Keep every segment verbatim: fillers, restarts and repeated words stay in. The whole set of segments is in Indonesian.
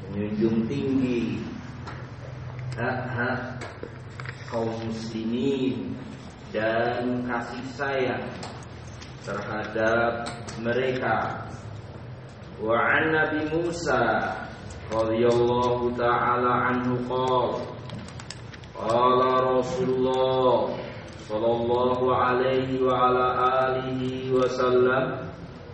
menjunjung tinggi hak-hak kaum muslimin dan kasih sayang terhadap mereka. Wa an Nabi Musa radhiyallahu ta'ala anhu qala qala Rasulullah sallallahu alaihi wa ala alihi wa sallam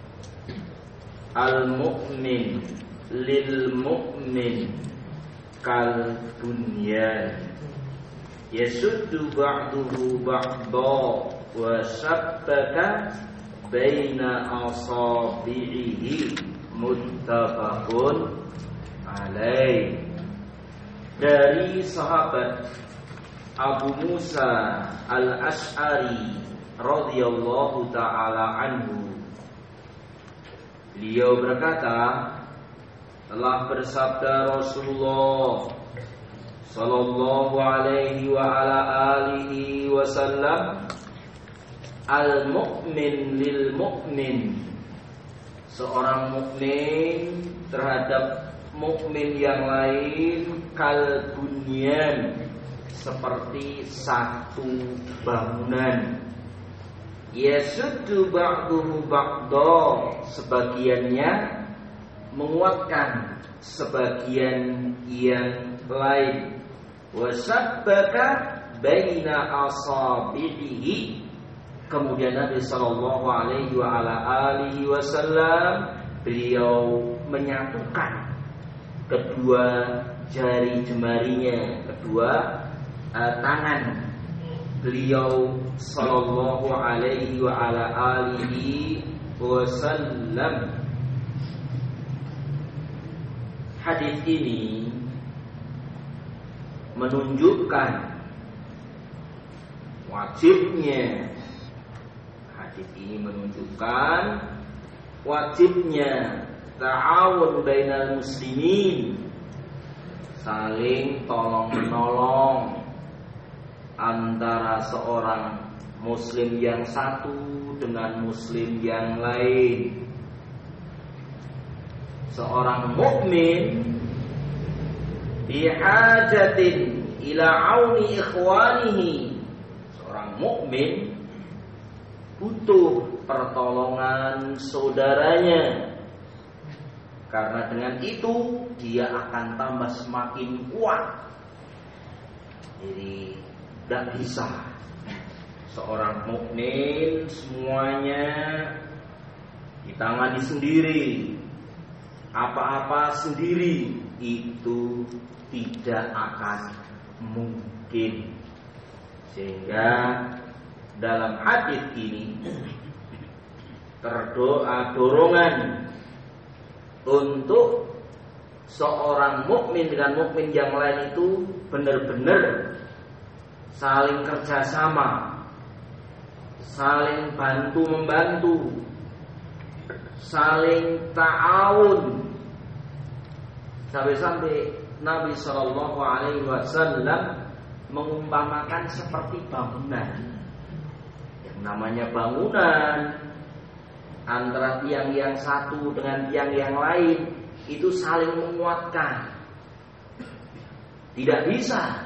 al-mu'min lil mu'min kal bunyan yasuddu ba'duhu ba'da wa sabbaka baina asabi'ihi muttafaqun alaih. Dari sahabat Abu Musa al-Ash'ari radhiyallahu ta'ala anhu, beliau berkata, telah bersabda Rasulullah sallallahu alaihi wa ala alihi wasallam, al-mu'min lil mu'min, seorang mukmin terhadap mukmin yang lain kal bunyan, seperti satu bangunan. Yasuddu ba'duhu ba'da, sebagiannya menguatkan sebagian yang lain. Wasabbaka baina asabihi, kemudian Nabi sallallahu alaihi wa ala alihi wasallam beliau menyatukan kedua jari jemarinya, kedua uh, tangan beliau sallallahu alaihi wa ala alihi wasallam. Hadis ini menunjukkan wajibnya Hadis ini menunjukkan wajibnya ta'awun bainal muslimin, saling tolong-menolong antara seorang muslim yang satu dengan muslim yang lain. Seorang mukmin bihajatin ila auni ikhwanihi, seorang mukmin butuh pertolongan saudaranya, karena dengan itu dia akan tambah semakin kuat. Jadi tidak bisa seorang mukmin semuanya ditangani sendiri, apa-apa sendiri, itu tidak akan mungkin. Sehingga dalam hadis ini terdoa dorongan untuk seorang mukmin dengan mukmin yang lain itu benar-benar saling kerjasama, saling bantu membantu, saling ta'awun. Sampai-sampai Nabi Shallallahu Alaihi Wasallam mengumpamakan seperti bangunan. Yang namanya bangunan antara tiang yang satu dengan tiang yang lain itu saling menguatkan. Tidak bisa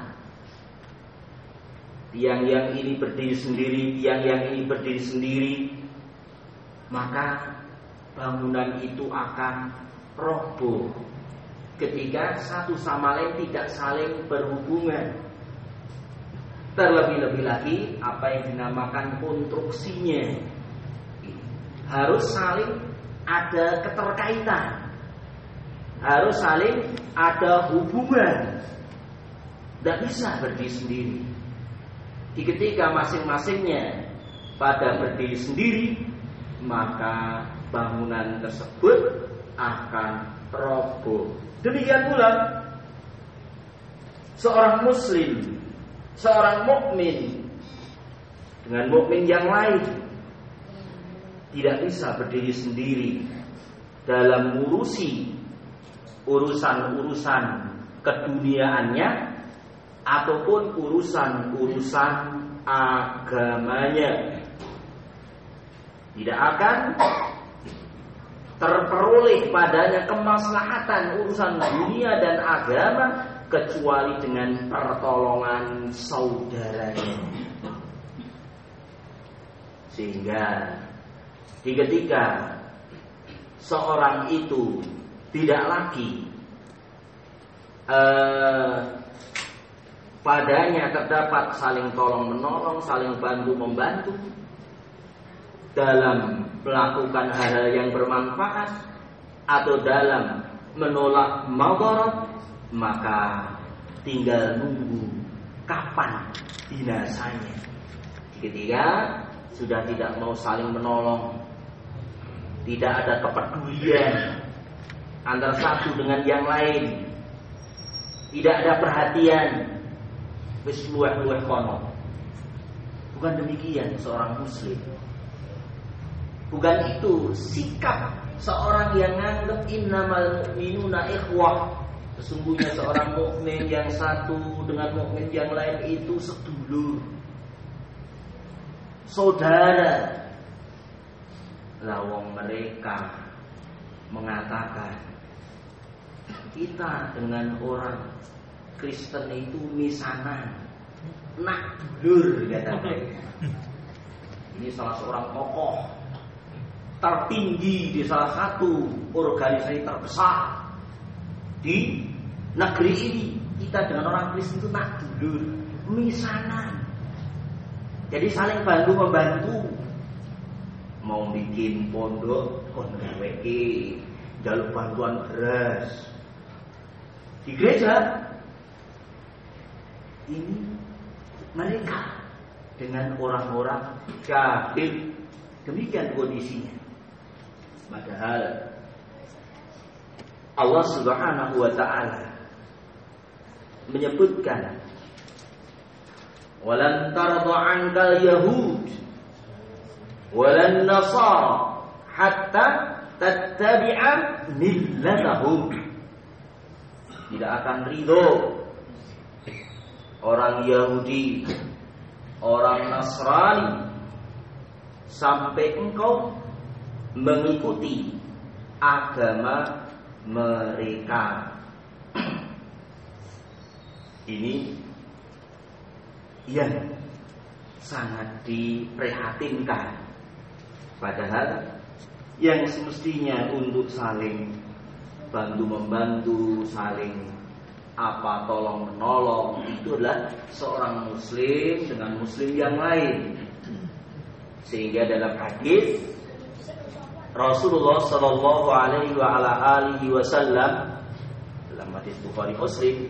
tiang yang ini berdiri sendiri, tiang yang ini berdiri sendiri, maka bangunan itu akan roboh ketika satu sama lain tidak saling berhubungan. Terlebih-lebih lagi apa yang dinamakan konstruksinya harus saling ada keterkaitan, harus saling ada hubungan. Tidak bisa berdiri sendiri. Di ketika masing-masingnya pada berdiri sendiri, maka bangunan tersebut akan roboh. Demikian pula seorang muslim, seorang mukmin dengan mukmin yang lain tidak bisa berdiri sendiri dalam mengurusi urusan-urusan keduniaannya ataupun urusan-urusan agamanya. Tidak akan terperoleh padanya kemaslahatan urusan dunia dan agama kecuali dengan pertolongan saudaranya. Sehingga ketika seorang itu tidak lagi eh, padanya terdapat saling tolong menolong, saling bantu membantu dalam melakukan hal-hal yang bermanfaat atau dalam menolak madarat, maka tinggal nunggu kapan binasanya. Ketika sudah tidak mau saling menolong, tidak ada kepedulian antara satu dengan yang lain, tidak ada perhatian, wis luweh-luweh kono. Bukan demikian seorang muslim. Bukan itu sikap seorang yang nganggep innamal mu'minuna ikhwah. Sesungguhnya seorang mukmin yang satu dengan mukmin yang lain itu sedulur, saudara. Lawang mereka mengatakan kita dengan orang Kristen itu misanan, nak dulur kata mereka. Ini salah seorang tokoh tertinggi di salah satu organisasi terbesar di negeri ini. Kita dengan orang Kristen itu nak dulur, misanan. Jadi saling bantu membantu. Mau bikin pondok, kon gawe iki, jaluk bantuan beras di gereja. Ini mereka dengan orang-orang kafir, demikian kondisinya. Padahal Allah Subhanahu wa ta'ala menyebutkan walan tarda 'ankal yahud walan nasara hatta tattabi'a millatahum. Tidak akan ridho orang Yahudi, orang Nasrani sampai engkau mengikuti agama mereka. Ini yang sangat diprihatinkan. Padahal yang semestinya untuk saling bantu membantu, saling apa tolong menolong, itu adalah seorang muslim dengan muslim yang lain. Sehingga dalam hadis Rasulullah sallallahu alaihi wa ala alihi wasallam, dalam hadis Bukhari Muslim,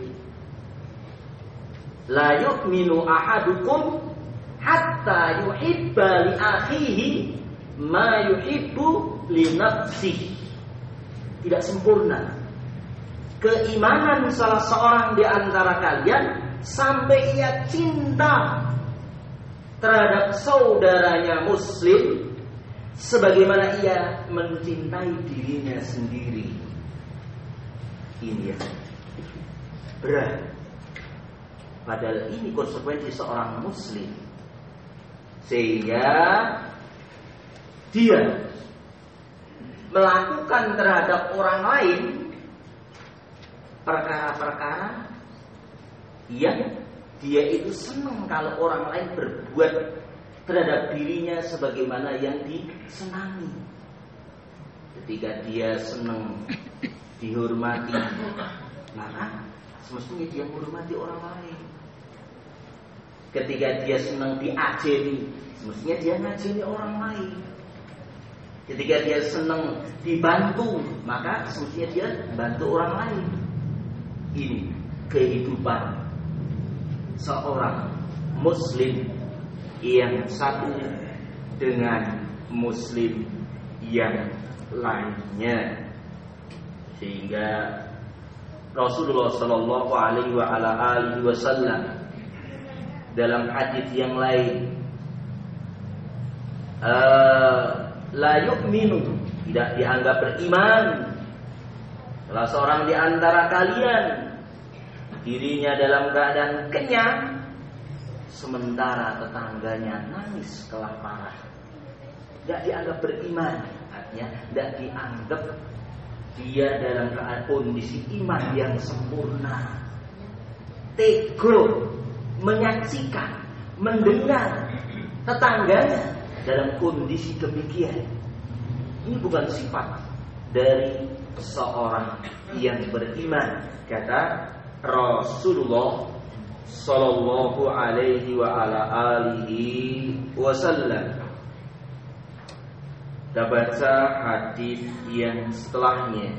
la yu'minu ahadukum hatta yuhibba li akhihi ma yuhibbu li nafsihi. Tidak sempurna keimanan salah seorang di antara kalian sampai ia cinta terhadap saudaranya muslim sebagaimana ia mencintai dirinya sendiri. Ini yang berat. Padahal ini konsekuensi seorang muslim. Sehingga dia melakukan terhadap orang lain perkara-perkara yang dia itu senang kalau orang lain berbuat terhadap dirinya sebagaimana yang disenangi. Ketika dia senang dihormati, maka semestinya dia menghormati orang lain. Ketika dia senang diajeni, semestinya dia ngajeni orang lain. Ketika dia senang dibantu, maka semestinya dia bantu orang lain. Ini kehidupan seorang muslim yang satu dengan muslim yang lainnya. Sehingga Rasulullah sallallahu alaihi wa ala alihi wasallam dalam hadis yang lain, uh, la yu'minu, tidak dianggap beriman salah seorang di antara kalian dirinya dalam keadaan kenyang sementara tetangganya nangis kelaparan. Tidak dianggap beriman. artinya tidak dianggap dia dalam kondisi iman yang sempurna. Tego menyaksikan, mendengar tetangganya dalam kondisi demikian. Ini bukan sifat dari seorang yang beriman, kata Rasulullah sallallahu alaihi wa ala alihi wasallam. Kita baca hadis yang setelahnya.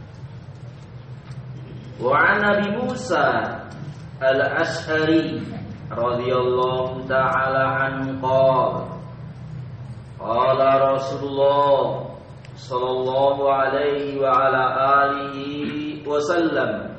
Wa an Nabi Musa al-Ash'ari radhiyallahu ta'ala anhu qala qala Rasulullah sallallahu alaihi wa ala alihi wasallam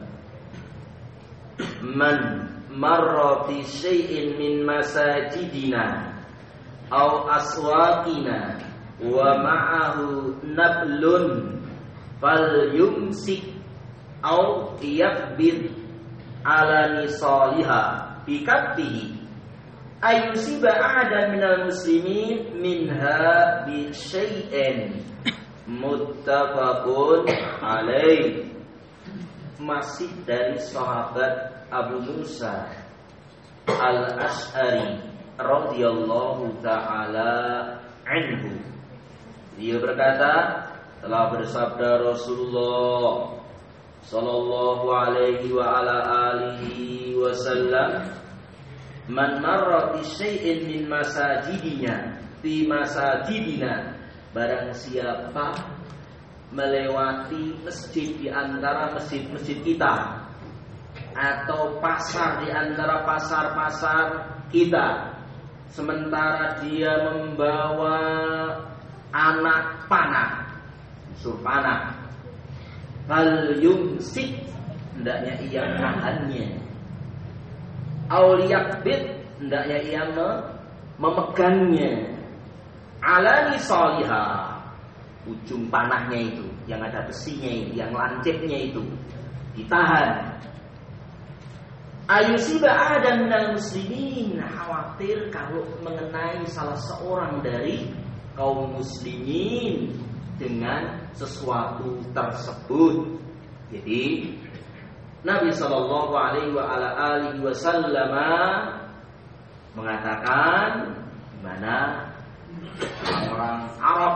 man marra fi syai'in min masajidina aw aswaqina wa ma'ahu nablun falyumsik aw yaqbid ala nisaliha bi kaffihi ayusiba ahadan minal muslimin minha bi syai'in muttafaqun alaih. Masih dari sahabat Abu Musa al-Ash'ari radhiyallahu ta'ala anhu. Dia berkata, telah bersabda Rasulullah sallallahu alaihi wa ala alihi wasallam, man marra bi syai'in min masajidina fi masajidina, barang siapa melewati masjid di antara masjid-masjid kita atau pasar di antara pasar-pasar kita, sementara dia membawa anak panah, busur panah, fal yumsik, hendaknya ia menahannya, auliyakbid, hendaknya ia memegangnya, alani salihah, ujung panahnya itu, yang ada besinya itu, yang lancipnya itu, ditahan. Ayusiba ahadan minal muslimin, khawatir kalau mengenai salah seorang dari kaum muslimin dengan sesuatu tersebut. Jadi Nabi Shallallahu Alaihi Wasallam mengatakan, mana orang Arab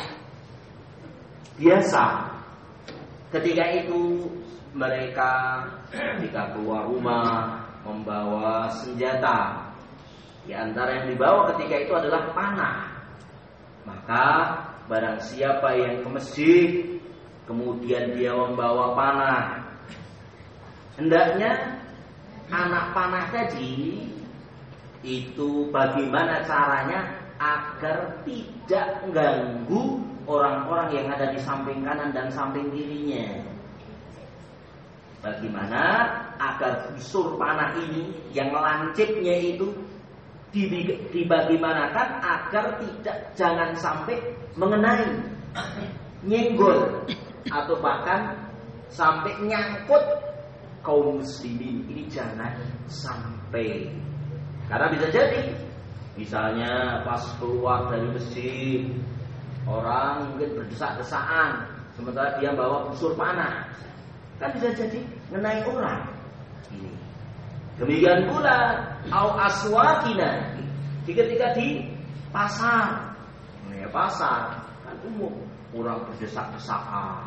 biasa ketika itu mereka ketika keluar rumah membawa senjata. Di antara yang dibawa ketika itu adalah panah. Maka barang siapa yang ke masjid kemudian dia membawa panah, hendaknya anak panah tadi itu bagaimana caranya agar tidak mengganggu orang-orang yang ada di samping kanan dan samping kirinya. Bagaimana agar busur panah ini yang lancipnya itu dibagaimanakan agar tidak, jangan sampai mengenai, nyenggol atau bahkan sampai nyangkut kaum muslimin. Ini jangan sampai, karena bisa jadi misalnya pas keluar dari masjid orang mungkin berdesak-desaan sementara dia bawa busur panah, kan bisa jadi mengenai orang. Ini. Demikian pula au aswaqina, ketika di pasar, ya pasar kan umum orang berdesak-desakan,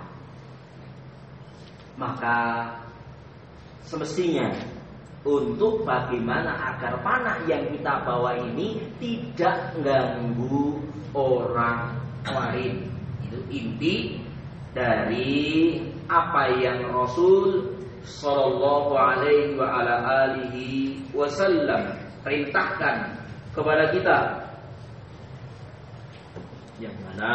maka semestinya untuk bagaimana agar panah yang kita bawa ini tidak mengganggu orang lain. Itu inti dari apa yang Rasul Sallallahu Alaihi wa ala alihi Wasallam perintahkan kepada kita, yang mana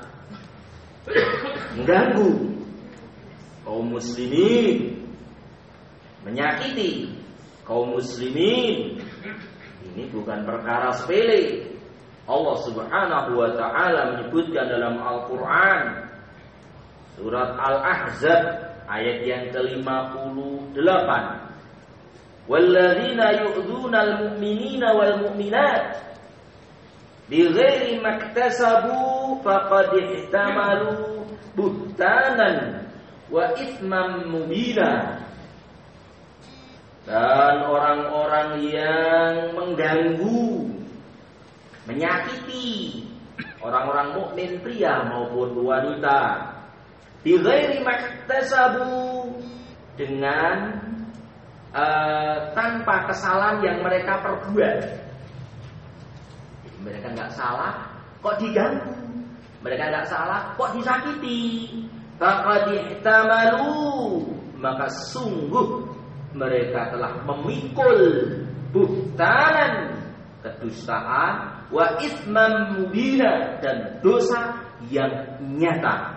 mengganggu kaum muslimin, menyakiti kaum muslimin, ini bukan perkara sepele. Allah Subhanahu wa taala menyebutkan dalam Al-Qur'an surat Al-Ahzab ayat yang ke lima puluh delapan, walladzina yu'dzunal mu'minina wal mu'minat bighairi maktasabu faqad ihtamalu buhtanan wa itsman mubina. Dan orang-orang yang mengganggu, menyakiti orang-orang mukmin pria maupun wanita bi ghairi maktasabu, dengan uh, tanpa kesalahan yang mereka perbuat. Jadi mereka nggak salah kok diganggu, mereka nggak salah kok disakiti. Faqad ihtamalu, maka sungguh mereka telah memikul buhtanan, kedustaan, wa itsman mubina, dan dosa yang nyata.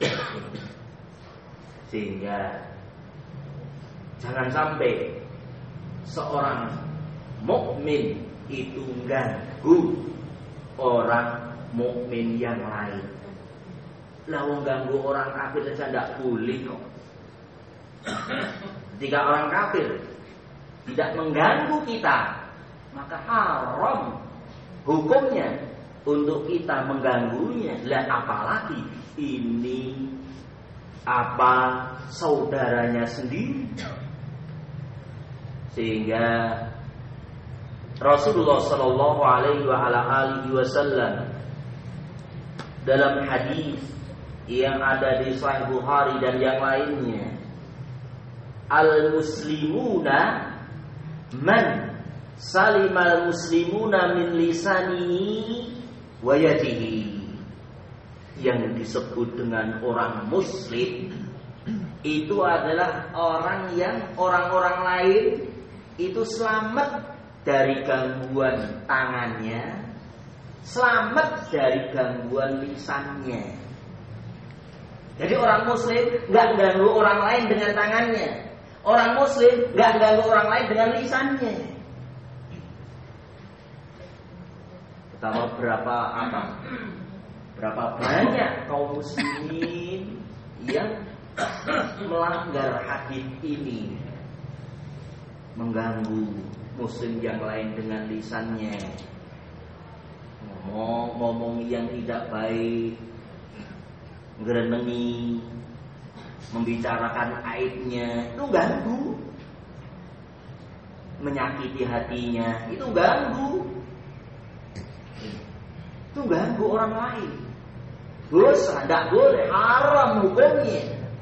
Sehingga jangan sampai seorang mukmin itu ganggu orang mukmin yang lain. Lah wong ganggu orang kafir saja tidak boleh kok. Jika orang kafir tidak mengganggu kita, maka haram hukumnya untuk kita mengganggunya. Lah apalagi ini apa saudaranya sendiri. Sehingga Rasulullah Sallallahu Alaihi Wasallam dalam hadis yang ada di Sahih Bukhari dan yang lainnya, al-muslimuna man salimal muslimuna min lisanihi wa yadihi. Yang disebut dengan orang muslim itu adalah orang yang orang-orang lain itu selamat dari gangguan tangannya, selamat dari gangguan lisannya. Jadi orang muslim nggak ganggu orang lain dengan tangannya, orang muslim nggak ganggu orang lain dengan lisannya. Betapa berapa apa? Berapa banyak kaum muslimin yang melanggar hadis ini, mengganggu muslim yang lain dengan lisannya, ngomong ngomong yang tidak baik, ngerenengi, membicarakan aibnya, itu ganggu. Menyakiti hatinya, itu ganggu. Itu ganggu orang lain. Dosa, tidak boleh, haram hukumnya.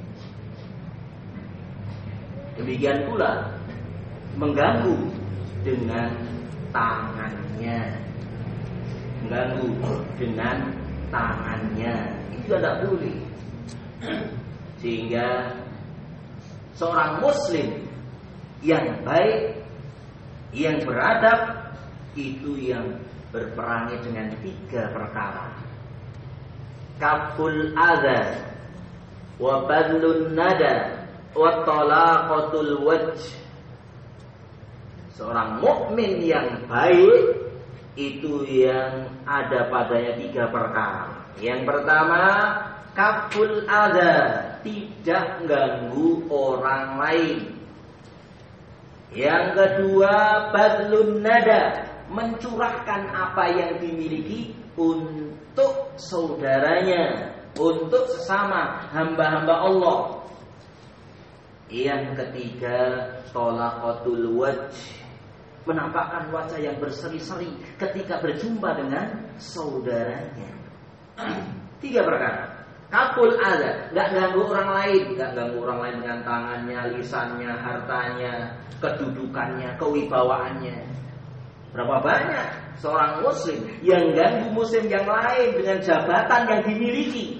Demikian pula mengganggu dengan tangannya, mengganggu dengan tangannya, itu tidak boleh. Sehingga seorang muslim yang baik, yang beradab, itu yang berperangi dengan tiga perkara: kaful adha, wa badlun nada, wa talaqatul wajh. Seorang mukmin yang baik itu yang ada padanya tiga perkara. Yang pertama, kaful adha, tidak ganggu orang lain. Yang kedua, badlun nada, mencurahkan apa yang dimiliki untuk saudaranya, untuk sesama hamba-hamba Allah. Yang ketiga, talaqatul wajh, menampakkan wajah yang berseri-seri ketika berjumpa dengan saudaranya. Tiga perkara. Kaful adha, nggak ganggu orang lain, nggak ganggu orang lain dengan tangannya, lisannya, hartanya, kedudukannya, kewibawaannya. Berapa banyak seorang muslim yang ganggu muslim yang lain dengan jabatan yang dimiliki.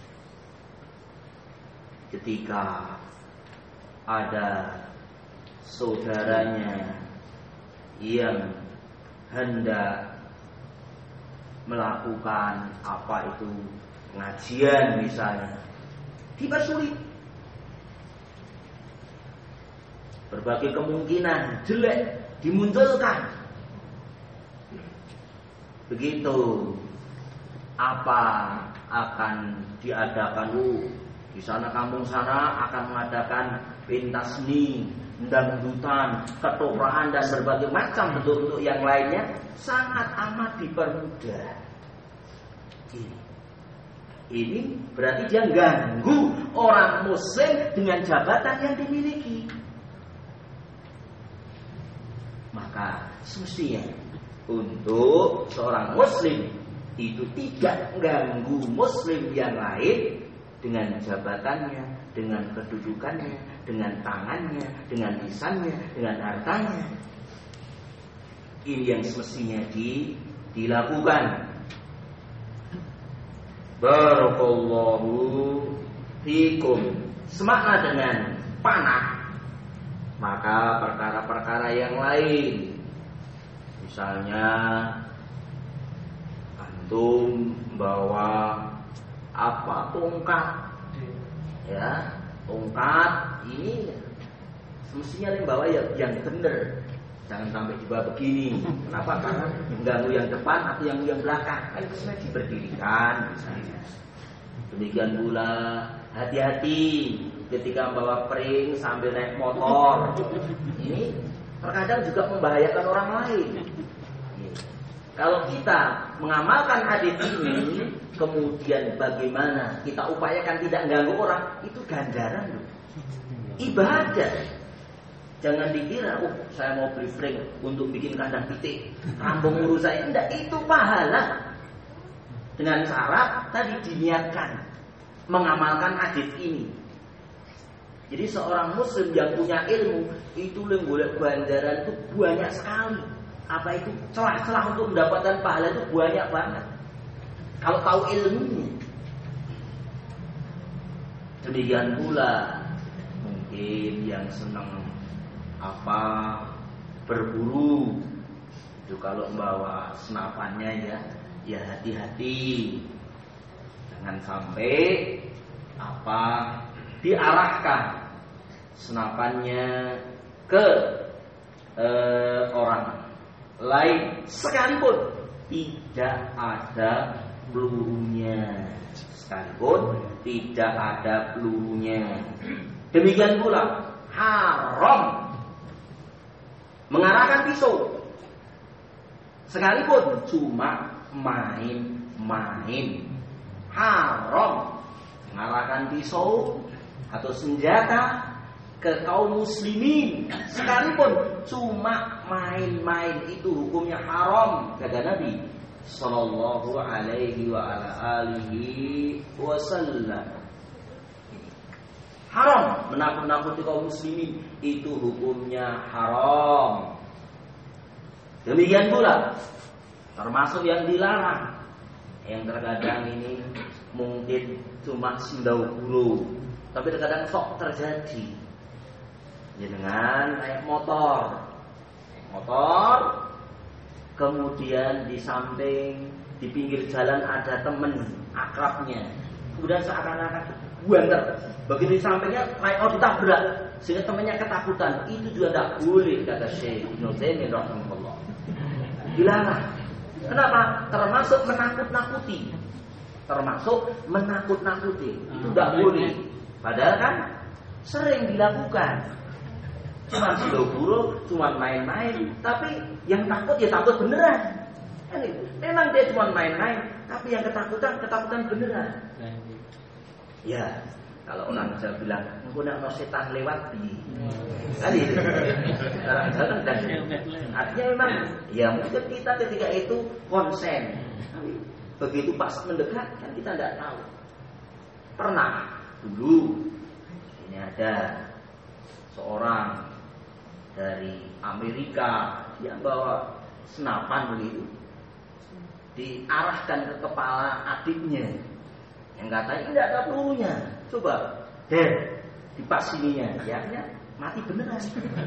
Ketika ada saudaranya yang hendak melakukan apa itu pengajian misalnya, dipersulit. Berbagai kemungkinan jelek dimunculkan. Begitu apa akan diadakan? Uh, di sana kampung sana akan mengadakan pentas seni, dangdutan, ketoprakan dan berbagai macam bentuk-bentuk yang lainnya, sangat amat dipermudah. Ini berarti dia ganggu orang muslim dengan jabatan yang dimiliki. Maka semestinya untuk seorang muslim itu tidak mengganggu muslim yang lain dengan jabatannya, dengan kedudukannya, dengan tangannya, dengan lisannya, dengan hartanya. Ini yang semestinya di, dilakukan. Barakallahu fikum. Semakna dengan panah. Maka perkara-perkara yang lain, misalnya antum bawa apa tongkat, ya tongkat ini semestinya yang bawa ya yang benar. Jangan sampai dibawa begini. Kenapa? Karena mengganggu yang depan atau yang yang belakang. Kan itu diberdirikan misalnya. Demikian pula hati-hati ketika membawa pring sambil naik motor. Ini terkadang juga membahayakan orang lain. Kalau kita mengamalkan hadis ini, kemudian bagaimana kita upayakan tidak mengganggu orang, itu ganjaran loh. Ibadah. Jangan dikira, oh saya mau beli pring untuk bikin kandang pitik, rampung urus saya. Enggak, itu pahala. Dengan syarat tadi diniatkan mengamalkan hadis ini. Jadi seorang muslim yang punya ilmu itu golek ganjaran itu banyak sekali. Apa itu celah-celah untuk mendapatkan pahala itu banyak banget. Kalau tahu ilmunya. Demikian pula mungkin yang senang apa berburu itu kalau membawa senapannya ya ya hati-hati jangan sampai apa diarahkan senapannya ke eh, orang lain sekalipun tidak ada pelurunya sekalipun tidak ada pelurunya. Demikian pula haram mengarahkan pisau sekalipun cuma main-main. Haram mengarahkan pisau atau senjata ke kaum muslimin sekalipun cuma main-main, itu hukumnya haram kata Nabi sallallahu alaihi wa ala alihi wasallam. Haram menakut-nakuti kaum muslimin, itu hukumnya haram. Demikian pula termasuk yang dilarang, yang terkadang ini mungkin cuma sindau guru, tapi terkadang sok terjadi. Ya dengan naik motor, naik motor, kemudian di samping di pinggir jalan ada temen akrabnya, kemudian seakan-akan buanter. Begitu di sampingnya naik oh ditabrak, sehingga temannya ketakutan. Itu juga tidak boleh kata Syekh Ibnu Taimiyah rahimahullah. Dilarang. Kenapa? Termasuk menakut-nakuti. Termasuk menakut-nakuti. Itu tidak boleh. Padahal kan sering dilakukan. Cuma silo-buro, cuma main-main. Tapi yang takut ya takut beneran. Memang dia cuma main-main, tapi yang ketakutan ketakutan beneran. Ya. Kalau orang Jawa bilang, engko nek ono setan lewat piye. Kan itu. Orang Jawa kan artinya memang ya mungkin kita ketika itu konsen. Begitu pas mendekat kan kita tidak tahu. Pernah dulu ini ada seorang dari Amerika yang bawa senapan begitu. Diarahkan ke kepala adiknya. Yang katanya tidak ada pelurunya. Coba, der, dipas sininya, ya, ya, mati beneran.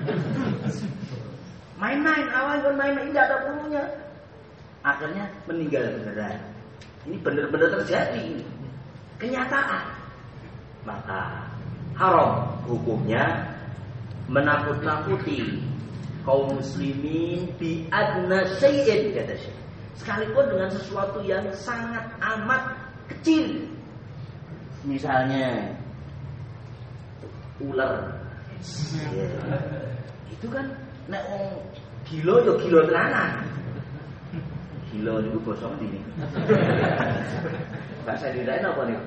Main-main, awalnya main-main, tidak ada pelurunya. Akhirnya meninggal beneran. Ini benar-benar terjadi, kenyataan. Maka haram hukumnya menakut-nakuti kaum muslimin bi adna syai'in kata Syekh. Sekalipun dengan sesuatu yang sangat amat kecil. Misalnya ular, ya. Itu kan nek wong gila yo gila tenanan. Gila niku basa ndi niku? Bahasa Indonesia apa niku?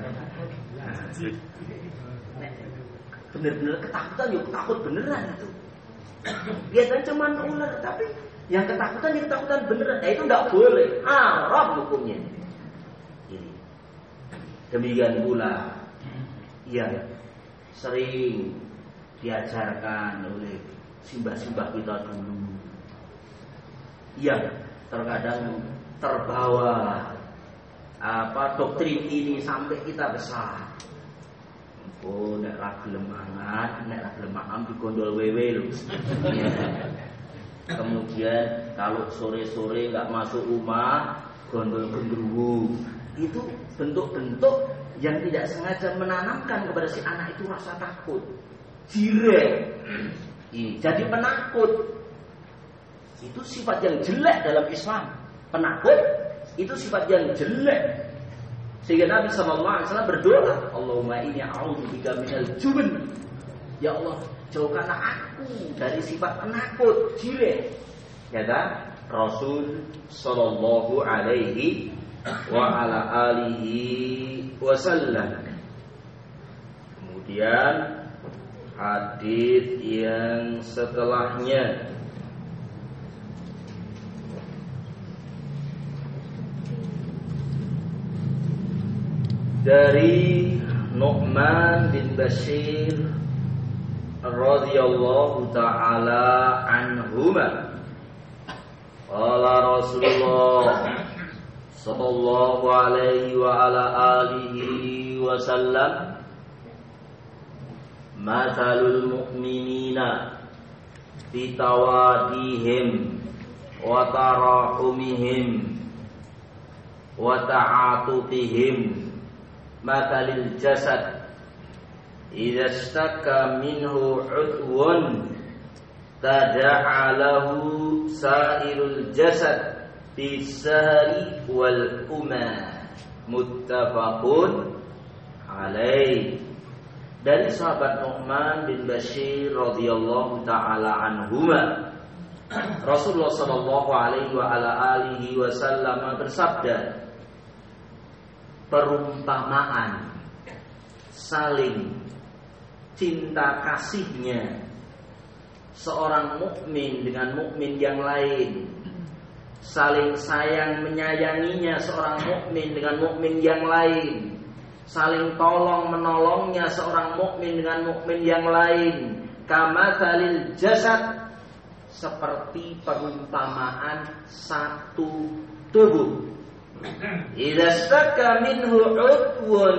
Bener-bener ketakutan yuk takut beneran itu. Biasanya cuma ular, tapi yang ketakutan yang ketakutan beneran. Nah itu nggak boleh, haram hukumnya. Ini demikian pula yang sering diajarkan oleh simbah-simbah kita dulu, yang terkadang terbawa apa doktrin ini sampai kita besar. Oh, nek ra gelem mangan, nek ra gelem makan digondol wewe lho. Kemudian kalau sore-sore enggak masuk rumah, gondol gendruwo. Itu bentuk-bentuk yang tidak sengaja menanamkan kepada si anak itu rasa takut. Jireh. Ini jadi penakut. Itu sifat yang jelek dalam Islam. Penakut itu sifat yang jelek. Sehingga Nabi sallallahu alaihi wasallam berdoa, Allahumma inni a'udzubika minal jubn. Ya Allah, jauhkanlah aku dari sifat penakut, jireh. Ya kan? Rasul sallallahu alaihi wa ala alihi wasallam. Kemudian hadis yang setelahnya dari Nu'man bin Bashir radhiyallahu ta'ala anhuma, qala Rasulullah sallallahu alaihi wa ala alihi wa sallam, mathalul mu'minina fi tawadihim wa tarahumihim wa ta'atutihim mathalil jasad idza istaka minhu udwun tada'a lahu sa'irul jasad bisahri wal umma, muttafaqun alaih. Dari sahabat Nu'man bin Bashir radhiyallahu taala anhuma, Rasulullah sallallahu alaihi wa ala alihi wasallam bersabda, perumpamaan saling cinta kasihnya seorang mukmin dengan mukmin yang lain, saling sayang menyayanginya seorang mukmin dengan mukmin yang lain, saling tolong menolongnya seorang mukmin dengan mukmin yang lain, kamatsalil jasad, seperti perumpamaan satu tubuh. Idza staka minhu udwun,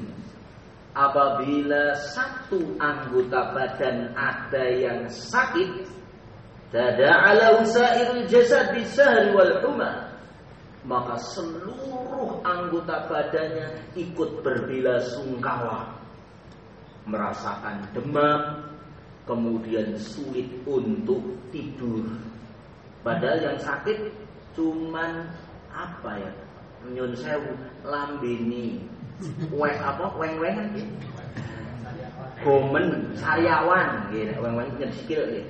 apabila satu anggota badan ada yang sakit, tada'ala usairul jasad bisahri wal huma, maka seluruh anggota badannya ikut berbela-sungkawa, merasakan demam, kemudian sulit untuk tidur. Padahal yang sakit cuman apa ya? Nyun sewu lambini weng apa weng-wengan gitu. Gomen sariawan gitu, weng-weng nyesikil gitu.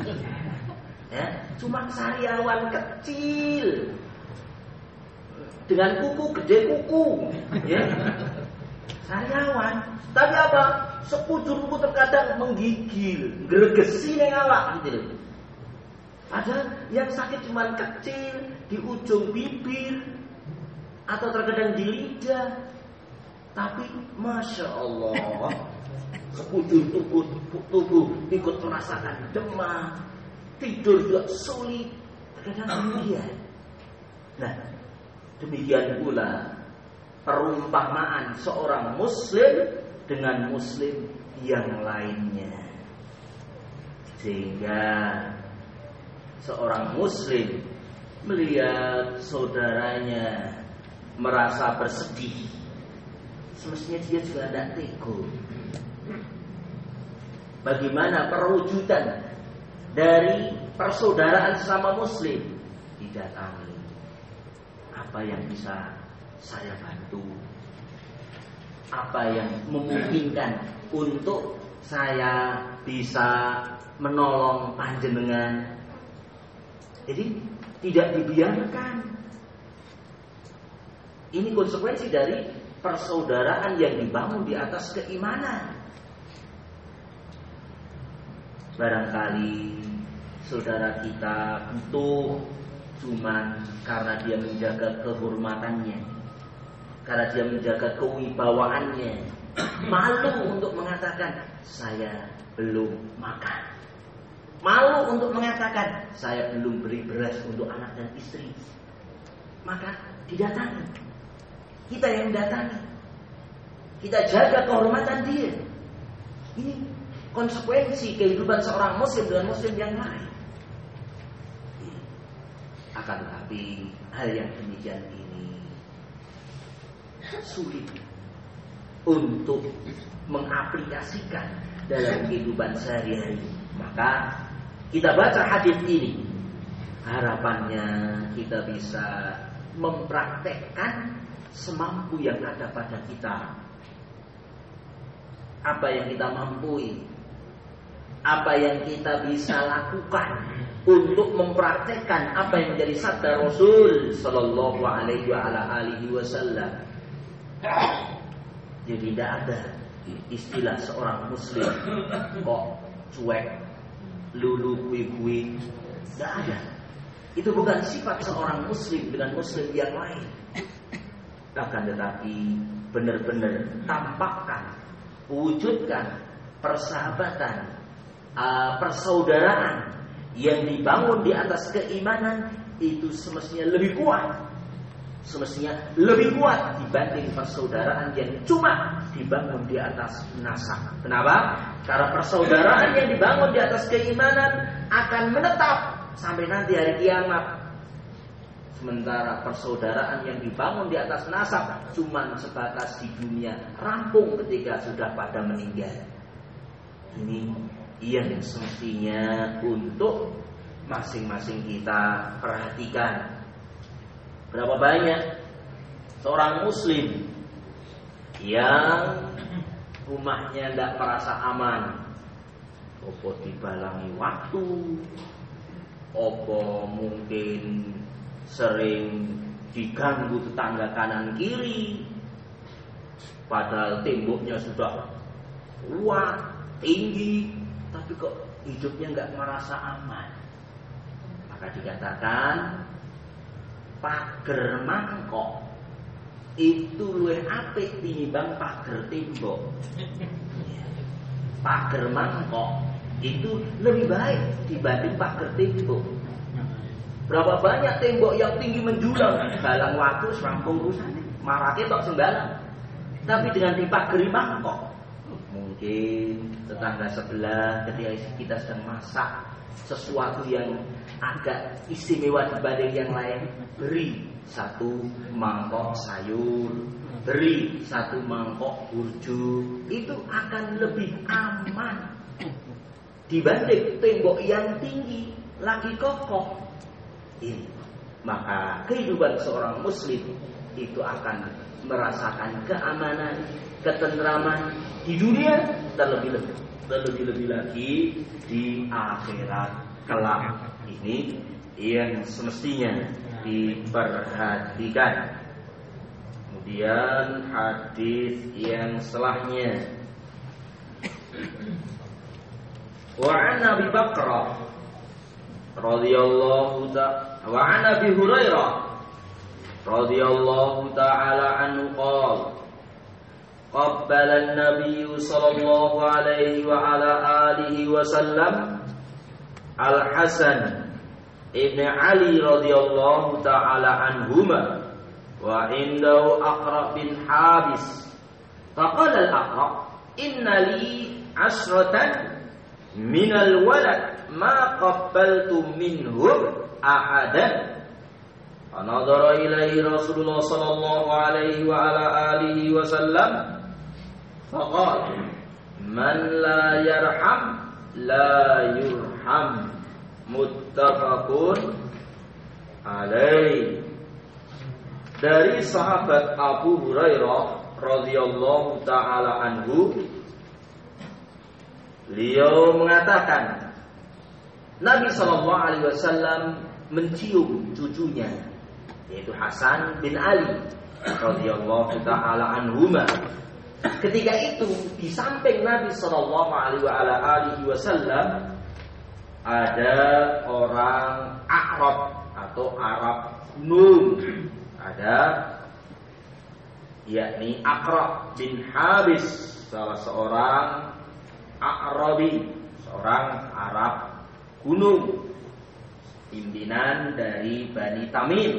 Ya, cuma sariawan kecil dengan kuku gede kuku, ya. Sariawan, tapi apa? Sekujur kuku terkadang menggigil, gregesi ning awak gitu. Padahal yang sakit cuma kecil di ujung bibir atau terkadang di lidah, tapi masya Allah sekujur tubuh tubuh ikut merasakan demam, tidur juga sulit, terkadang demikian. Nah, demikian pula perumpamaan seorang muslim dengan muslim yang lainnya, sehingga seorang muslim melihat saudaranya merasa bersedih, semestinya dia juga tidak tega. Bagaimana perwujudan dari persaudaraan sesama muslim? Didatangi, apa yang bisa saya bantu, apa yang memungkinkan untuk saya bisa menolong panjenengan. Jadi tidak dibiarkan Ini konsekuensi dari persaudaraan yang dibangun di atas keimanan. Barangkali saudara kita butuh cuman karena dia menjaga kehormatannya, karena dia menjaga kewibawaannya, malu untuk mengatakan saya belum makan, malu untuk mengatakan saya belum beri beras untuk anak dan istri, maka didatangi. Kita yang datangi, kita jaga kehormatan dia. Ini konsekuensi kehidupan seorang muslim dengan muslim yang lain. Akan tetapi hal yang demikian ini sulit untuk mengaplikasikan dalam kehidupan sehari-hari. Maka kita baca hadis ini, harapannya kita bisa mempraktekkan semampu yang ada pada kita. Apa yang kita mampu, apa yang kita bisa lakukan untuk mempraktekkan apa yang menjadi sabda Rasul Sallallahu Alaihi Wasallam. Jadi tidak ada istilah seorang muslim kok cuek, lulu, kui-kui, tidak ada. Itu bukan sifat seorang muslim dengan muslim yang lain. Akan tetapi benar-benar tampakkan, wujudkan persahabatan, uh, persaudaraan yang dibangun di atas keimanan itu semestinya lebih kuat, semestinya lebih kuat dibanding persaudaraan yang cuma dibangun di atas nasab. Kenapa? Karena persaudaraan yang dibangun di atas keimanan akan menetap sampai nanti hari kiamat. Sementara persaudaraan yang dibangun di atas nasab cuma sebatas di dunia, rampung ketika sudah pada meninggal. Ini yang semestinya untuk masing-masing kita perhatikan. Berapa banyak seorang muslim yang rumahnya tidak merasa aman, opo dibalangi waktu, opo mungkin sering diganggu tetangga kanan kiri, padahal temboknya sudah kuat, tinggi, tapi kok hidupnya nggak merasa aman. Maka dikatakan pager mangkok itu luwih apik tinimbang pager tembok. Pager mangkok itu lebih baik dibanding pager tembok. Berapa banyak tembok yang tinggi menjulang, balang waktu serampung rusak, marake tok sembalang. Tapi dengan dipageri mangkok, mungkin tetangga sebelah ketika kita sedang masak sesuatu yang agak istimewa dibanding yang lain, beri satu mangkok sayur, beri satu mangkok burju, itu akan lebih aman dibanding tembok yang tinggi lagi kokoh. Ini. Maka kehidupan seorang muslim itu akan merasakan keamanan, ketentraman di dunia, terlebih-lebih terlebih-lebih lagi di akhirat kelak. Ini yang semestinya diperhatikan. Kemudian hadis yang setelahnya, wa an Abi Bakrah radhiyallahu ta'ala wa an Abi Hurairah radhiyallahu ta'ala anhu qala qabbala an-nabiy sallallahu alaihi wa ala alihi wa sallam Al-Hasan ibn Ali radhiyallahu ta'ala anhuma wa indahu Aqra bin Habis faqala al-Aqra inna li asratan minal walad ma qabbaltu minhum ahadan. Anadara ilaihi Rasulullah sallallahu alaihi wa ala alihi wa sallam faqala man la yarham la yurham. Muttafaqun alaih. Dari sahabat Abu Hurairah radhiyallahu taala anhu, beliau mengatakan Nabi sallallahu alaihi wasallam mencium cucunya yaitu Hasan bin Ali radhiyallahu taala anhuma. Ketika itu di samping Nabi sallallahu alaihi wasallam ada orang Arab atau Arab gunung. Ada yakni Aqra bin Habis, salah seorang A'rabi, seorang Arab gunung, pimpinan dari Bani Tamim.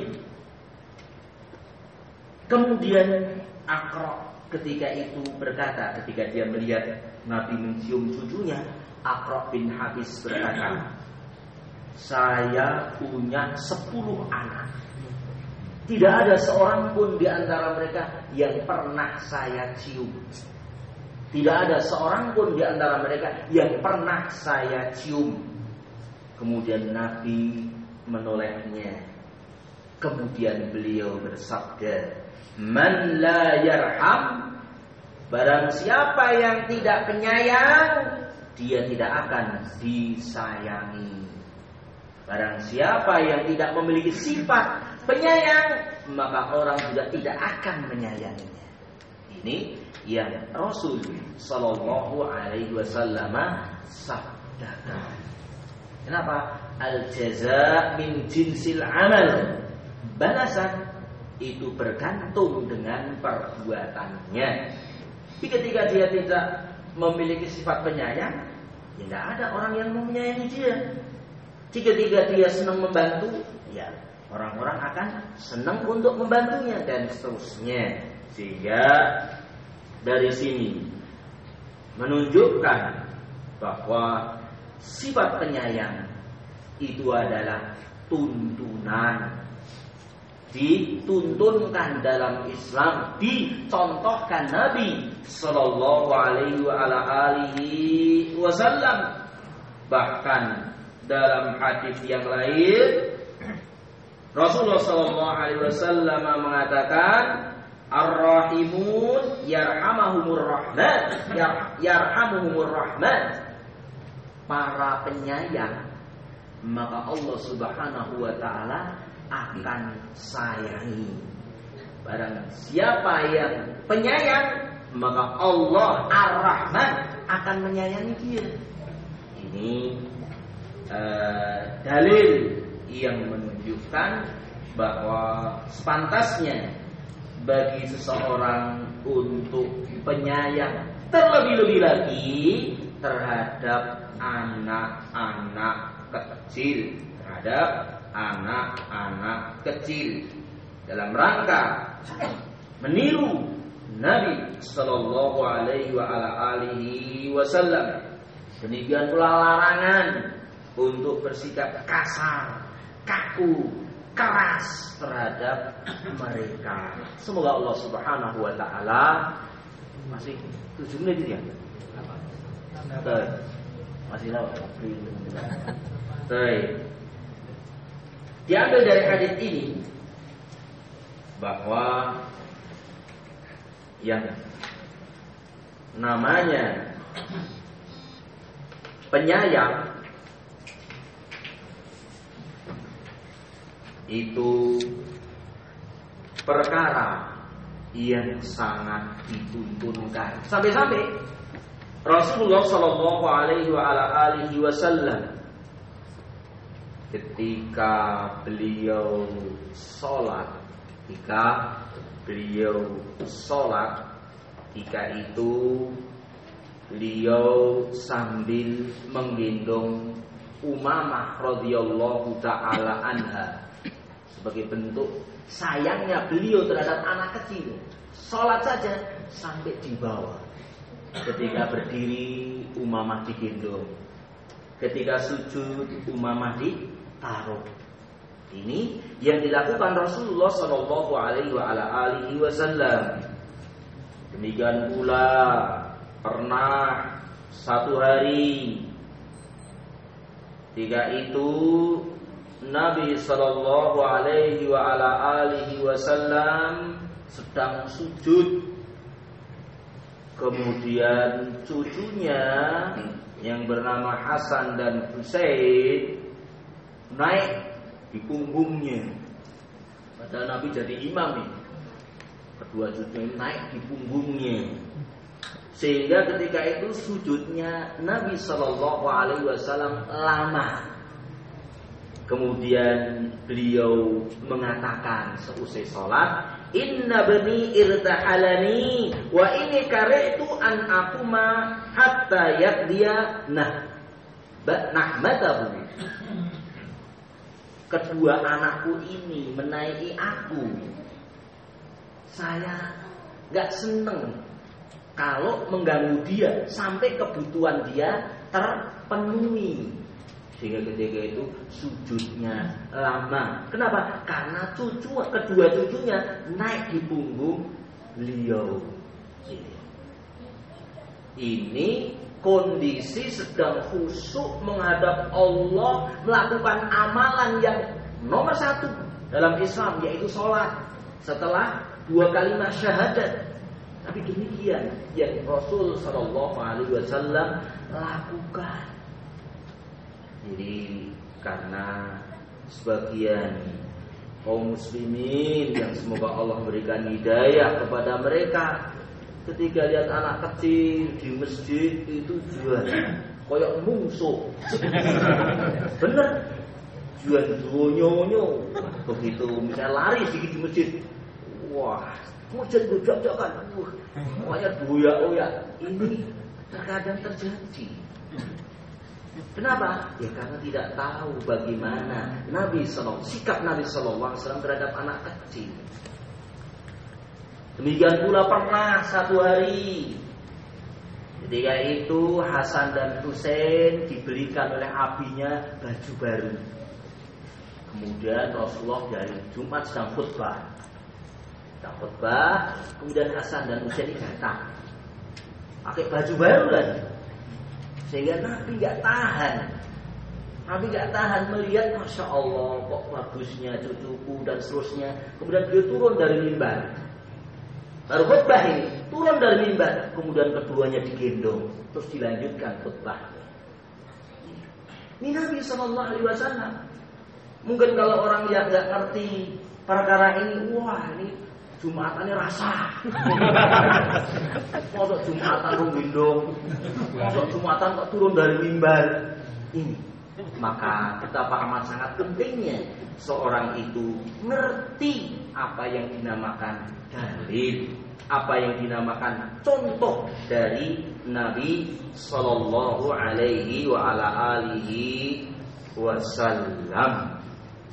Kemudian Aqra ketika itu berkata, ketika dia melihat Nabi mencium cucunya, Aqra bin Habis berkata, saya punya sepuluh anak. Tidak ada seorang pun di antara mereka yang pernah saya cium. Tidak ada seorang pun di antara mereka yang pernah saya cium. Kemudian Nabi menolehnya. Kemudian beliau bersabda, man la yarham, barang siapa yang tidak penyayang, dia tidak akan disayangi. Barang siapa yang tidak memiliki sifat penyayang, maka orang juga tidak akan menyayanginya. Ini yang Rasul sallallahu alaihi wasallam sabdakan. Kenapa? Al jaza min jinsil amal. Balasan itu bergantung dengan perbuatannya. Tapi ketika dia tidak memiliki sifat penyayang, ya tidak ada orang yang mau menyayangi dia. Jika dia senang membantu, ya orang-orang akan senang untuk membantunya dan seterusnya. Sehingga dari sini menunjukkan bahwa sifat penyayang itu adalah tuntunan, dituntunkan dalam Islam, dicontohkan Nabi Sallallahu Alaihi Wasallam. Bahkan dalam hadis yang lain Rasulullah Sallallahu Alaihi Wasallam mengatakan, Ar-Rahimun yarhamahumur rahman, yarhamuhumur rahman. Para penyayang, maka Allah Subhanahu wa taala akan sayangi. Barang siapa yang penyayang, maka Allah Ar-Rahman akan menyayangi dia. Ini uh, dalil yang menunjukkan bahwa sepantasnya bagi seseorang untuk penyayang, terlebih-lebih lagi terhadap anak-anak kecil, terhadap anak-anak kecil, dalam rangka meniru Nabi Sallallahu Alaihi Wasallam. Demikian pula larangan untuk bersikap kasar, kaku, keras terhadap mereka. Semoga Allah Subhanahu Wa Taala masih tujuh menit ya. Masih lama. Baik. Diambil dari hadis ini bahwa yang namanya penyayang itu perkara yang sangat dituntunkan. Sampai-sampai Rasulullah Shallallahu Alaihi Wasallam ketika beliau sholat, ketika beliau sholat, ketika itu beliau sambil menggendong Umamah radhiyallahu taala anha sebagai bentuk sayangnya beliau terhadap anak kecil. Sholat saja sampai di bawah. Ketika berdiri Umamah digendong, ketika sujud Umamah ditaruh. Ini yang dilakukan Rasulullah Shallallahu Alaihi Wasallam. Demikian pula pernah satu hari ketika itu Nabi Shallallahu Alaihi Wasallam sedang sujud. Kemudian cucunya yang bernama Hasan dan Husain naik di punggungnya. Padahal Nabi jadi imam ini. kedua cucunya naik di punggungnya. Sehingga ketika itu sujudnya Nabi Shallallahu Alaihi Wasallam lama. Kemudian beliau mengatakan seusai sholat, Inna bani irtahalani wa ini karetu an akuma hatta yakdiya nah nahmatahu. Kedua anakku ini menaiki aku. Saya gak seneng kalau mengganggu dia sampai kebutuhan dia terpenuhi. Sehingga ketika itu sujudnya lama. Kenapa? Karena cucu kedua cucunya naik di punggung beliau. Ini kondisi sedang khusyuk menghadap Allah, melakukan amalan yang nomor satu dalam Islam, yaitu sholat setelah dua kalimat syahadat. Tapi demikian yang Rasul Shallallahu Alaihi Wasallam lakukan. Jadi karena sebagian kaum muslimin yang semoga Allah berikan hidayah kepada mereka, ketika lihat anak kecil di masjid itu jual koyok mungsuh. Bener, jual duonyonyo. Begitu misalnya lari sedikit di masjid, wah, masjid gojak-gojakan, wah, pokoknya doyak-oyak. Ini terkadang terjadi. Kenapa? Ya karena tidak tahu bagaimana Nabi Sallallahu sikap Nabi Sallallahu Alaihi Wasallam terhadap anak kecil. Demikian pula pernah satu hari ketika itu Hasan dan Husain dibelikan oleh abinya baju baru. Kemudian Rasulullah dari Jumat sedang khutbah, sedang khutbah, kemudian Hasan dan Husain datang pakai baju baru lagi. Sehingga Nabi gak tahan Nabi gak tahan melihat, Masya Allah kok bagusnya cucuku dan seterusnya. Kemudian beliau turun dari mimbar. Baru khutbah ini, turun dari mimbar. Kemudian keduanya digendong, terus dilanjutkan khutbah. Ini Nabi Sallallahu Alaihi Wasallam. Mungkin kalau orang yang gak ngerti perkara ini, wah ini Jumatannya rasa. Kok Jumatan rungindong, kok Jumatan kok turun dari mimbar. Ini maka betapa amat sangat pentingnya seorang itu ngerti apa yang dinamakan dalil, apa yang dinamakan contoh dari Nabi Sallallahu Alaihi wa ala alihi wasallam.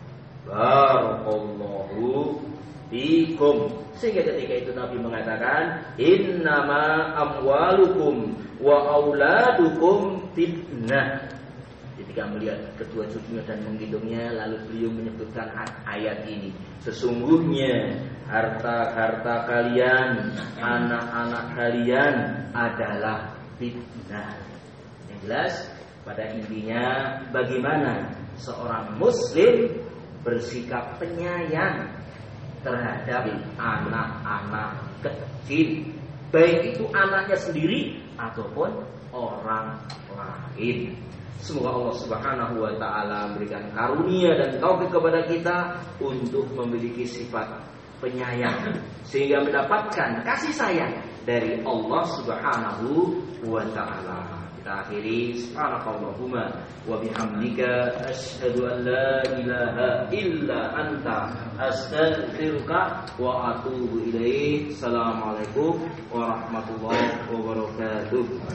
Barakallahu fikum. Sehingga ketika itu Nabi mengatakan, innama amwalukum wa auladukum fitnah. Ketika melihat kedua cucunya dan menggendongnya, lalu beliau menyebutkan ayat ini, sesungguhnya harta-harta kalian, anak-anak kalian adalah fitnah. Yang jelas pada intinya bagaimana seorang muslim bersikap penyayang terhadap anak-anak kecil, baik itu anaknya sendiri ataupun orang lain. Semoga Allah Subhanahu wa taala memberikan karunia dan taufik kepada kita untuk memiliki sifat penyayang sehingga mendapatkan kasih sayang dari Allah Subhanahu wa taala. Kita akhiri, subhanakallahumma wa bihamdika asyhadu an la ilaha illa anta astaghfiruka wa atubu ilaik. Assalamualaikum warahmatullahi wabarakatuh.